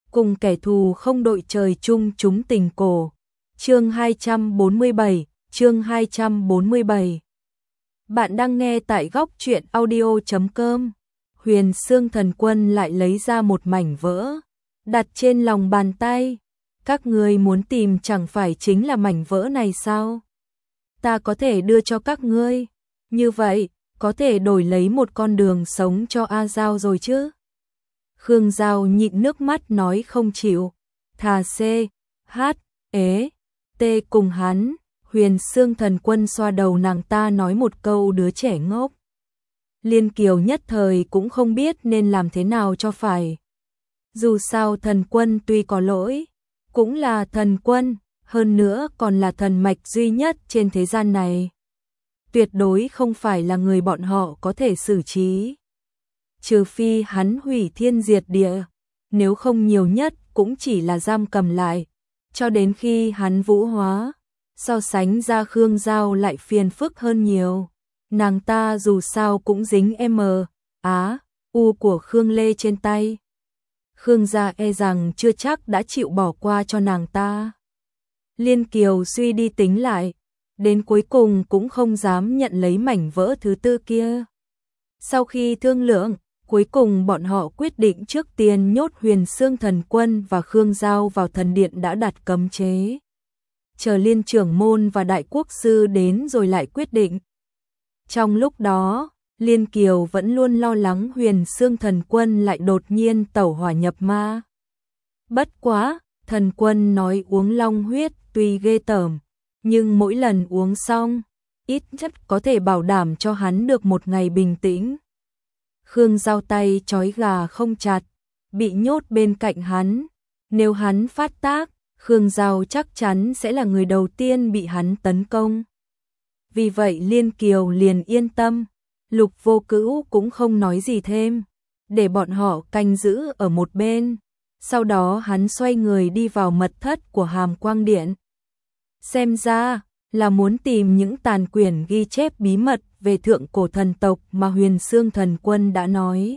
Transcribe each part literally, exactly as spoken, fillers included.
cùng kẻ thù không đội trời chung chúng tình cổ. Chương hai trăm bốn mươi bảy, chương hai trăm bốn mươi bảy. Bạn đang nghe tại góc truyện audio chấm com. Huyền Xương Thần Quân lại lấy ra một mảnh vỡ, đặt trên lòng bàn tay. Các ngươi muốn tìm chẳng phải chính là mảnh vỡ này sao? Ta có thể đưa cho các ngươi. Như vậy, có thể đổi lấy một con đường sống cho A Giao rồi chứ? Khương Giao nhịn nước mắt nói không chịu. Thà C, H, ế, T cùng hắn. Huyền Xương Thần Quân xoa đầu nàng ta nói một câu đứa trẻ ngốc. Liên Kiều nhất thời cũng không biết nên làm thế nào cho phải. Dù sao thần quân tuy có lỗi, cũng là thần quân, hơn nữa còn là thần mạch duy nhất trên thế gian này. Tuyệt đối không phải là người bọn họ có thể xử trí. Trừ phi hắn hủy thiên diệt địa, nếu không nhiều nhất cũng chỉ là giam cầm lại, cho đến khi hắn vũ hóa. So sánh ra Khương Giao lại phiền phức hơn nhiều. Nàng ta dù sao cũng dính M, Á, U của Khương Lê trên tay. Khương gia e rằng chưa chắc đã chịu bỏ qua cho nàng ta. Liên Kiều suy đi tính lại, đến cuối cùng cũng không dám nhận lấy mảnh vỡ thứ tư kia. Sau khi thương lượng, cuối cùng bọn họ quyết định trước tiên nhốt Huyền Xương Thần Quân và Khương Giao vào thần điện đã đặt cấm chế. Chờ Liên trưởng môn và đại quốc sư đến rồi lại quyết định. Trong lúc đó, Liên Kiều vẫn luôn lo lắng Huyền Xương Thần Quân lại đột nhiên tẩu hỏa nhập ma. Bất quá, thần quân nói uống long huyết tuy ghê tởm, nhưng mỗi lần uống xong, ít nhất có thể bảo đảm cho hắn được một ngày bình tĩnh. Khương Giao tay trói gà không chặt, bị nhốt bên cạnh hắn. Nếu hắn phát tác, Khương Giao chắc chắn sẽ là người đầu tiên bị hắn tấn công. Vì vậy Liên Kiều liền yên tâm, Lục Vô Cữu cũng không nói gì thêm, để bọn họ canh giữ ở một bên. Sau đó hắn xoay người đi vào mật thất của Hàm Quang Điện. Xem ra là muốn tìm những tàn quyển ghi chép bí mật về thượng cổ thần tộc mà Huyền Xương Thần Quân đã nói.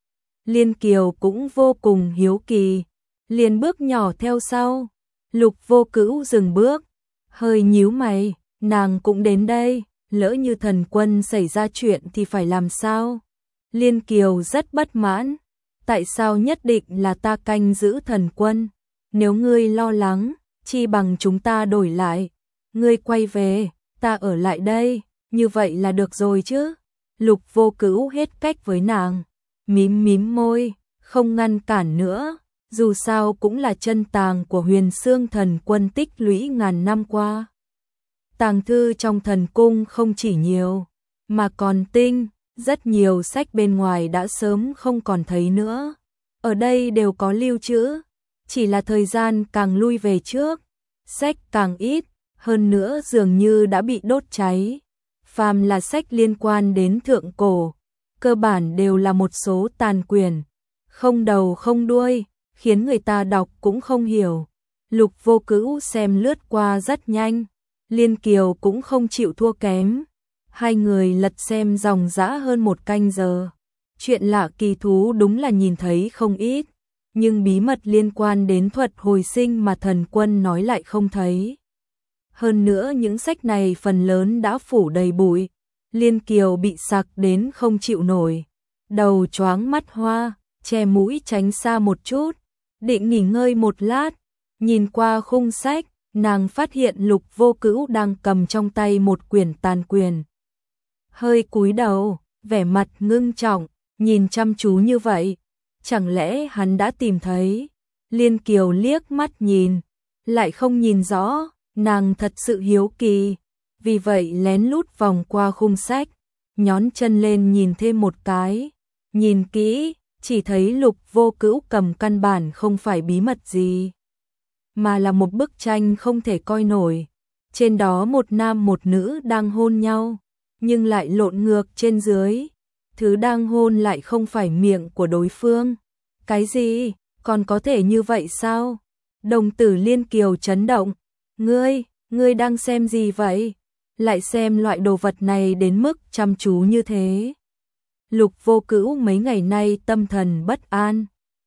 Liên Kiều cũng vô cùng hiếu kỳ, liền bước nhỏ theo sau. Lục Vô Cữu dừng bước, hơi nhíu mày, nàng cũng đến đây, lỡ như thần quân xảy ra chuyện thì phải làm sao? Liên Kiều rất bất mãn, tại sao nhất định là ta canh giữ thần quân? Nếu ngươi lo lắng, chi bằng chúng ta đổi lại, ngươi quay về, ta ở lại đây, như vậy là được rồi chứ? Lục Vô Cữu hết cách với nàng, mím mím môi, không ngăn cản nữa. Dù sao cũng là chân tàng của Huyền Xương Thần Quân tích lũy ngàn năm qua. Tàng thư trong thần cung không chỉ nhiều, mà còn tinh, rất nhiều sách bên ngoài đã sớm không còn thấy nữa. Ở đây đều có lưu trữ, chỉ là thời gian càng lui về trước, sách càng ít, hơn nữa dường như đã bị đốt cháy. Phàm là sách liên quan đến thượng cổ, cơ bản đều là một số tàn quyển, không đầu không đuôi, khiến người ta đọc cũng không hiểu. Lục Vô Cữu xem lướt qua rất nhanh, Liên Kiều cũng không chịu thua kém. Hai người lật xem dòng dã hơn một canh giờ. Chuyện lạ kỳ thú đúng là nhìn thấy không ít, nhưng bí mật liên quan đến thuật hồi sinh mà thần quân nói lại không thấy. Hơn nữa những sách này phần lớn đã phủ đầy bụi. Liên Kiều bị sặc đến không chịu nổi, đầu choáng mắt hoa, che mũi tránh xa một chút. Định nghỉ ngơi một lát, nhìn qua khung sách, nàng phát hiện Lục Vô Cữu đang cầm trong tay một quyển tàn quyển. Hơi cúi đầu, vẻ mặt ngưng trọng, nhìn chăm chú như vậy, chẳng lẽ hắn đã tìm thấy? Liên Kiều liếc mắt nhìn, lại không nhìn rõ, nàng thật sự hiếu kỳ, vì vậy lén lút vòng qua khung sách, nhón chân lên nhìn thêm một cái, nhìn kỹ. Chỉ thấy Lục Vô Cữu cầm căn bản không phải bí mật gì, mà là một bức tranh không thể coi nổi. Trên đó một nam một nữ đang hôn nhau, nhưng lại lộn ngược trên dưới. Thứ đang hôn lại không phải miệng của đối phương. Cái gì? Còn có thể như vậy sao? Đồng tử Liên Kiều chấn động. Ngươi, ngươi đang xem gì vậy? Lại xem loại đồ vật này đến mức chăm chú như thế. Lục Vô Cữu mấy ngày nay tâm thần bất an,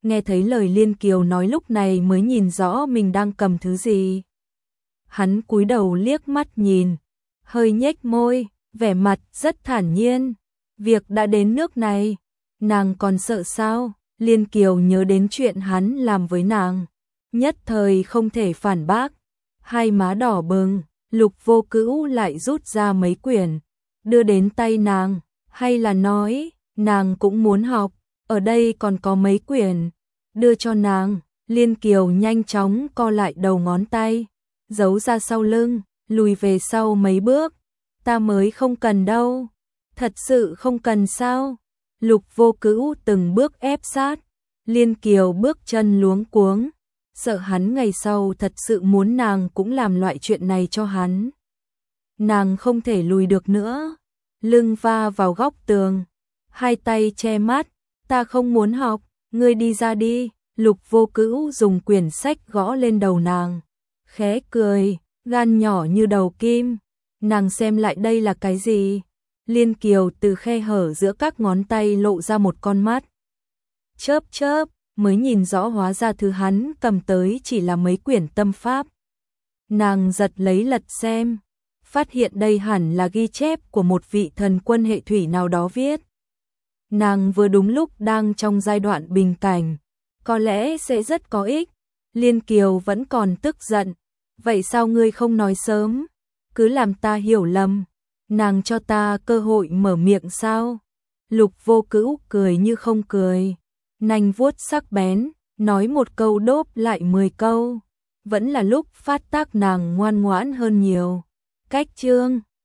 nghe thấy lời Liên Kiều nói lúc này mới nhìn rõ mình đang cầm thứ gì. Hắn cúi đầu liếc mắt nhìn, hơi nhếch môi, vẻ mặt rất thản nhiên. Việc đã đến nước này, nàng còn sợ sao? Liên Kiều nhớ đến chuyện hắn làm với nàng, nhất thời không thể phản bác. Hai má đỏ bừng, Lục Vô Cữu lại rút ra mấy quyển, đưa đến tay nàng, hay là nói, nàng cũng muốn học, ở đây còn có mấy quyển, đưa cho nàng. Liên Kiều nhanh chóng co lại đầu ngón tay, giấu ra sau lưng, lùi về sau mấy bước. Ta mới không cần đâu. Thật sự không cần sao? Lục Vô Cữu từng bước ép sát, Liên Kiều bước chân luống cuống, sợ hắn ngày sau thật sự muốn nàng cũng làm loại chuyện này cho hắn. Nàng không thể lùi được nữa, lưng va vào góc tường, hai tay che mắt, ta không muốn học, ngươi đi ra đi. Lục Vô Cữu dùng quyển sách gõ lên đầu nàng, khẽ cười, gan nhỏ như đầu kim, nàng xem lại đây là cái gì? Liên Kiều từ khe hở giữa các ngón tay lộ ra một con mắt, chớp chớp, mới nhìn rõ hóa ra thứ hắn cầm tới chỉ là mấy quyển tâm pháp. Nàng giật lấy lật xem, phát hiện đây hẳn là ghi chép của một vị thần quân hệ thủy nào đó viết. Nàng vừa đúng lúc đang trong giai đoạn bình cảnh, có lẽ sẽ rất có ích. Liên Kiều vẫn còn tức giận, vậy sao ngươi không nói sớm, cứ làm ta hiểu lầm, nàng cho ta cơ hội mở miệng sao? Lục Vô Cữu cười như không cười, nanh vuốt sắc bén, nói một câu đốp lại mười câu, vẫn là lúc phát tác nàng ngoan ngoãn hơn nhiều. Cách chương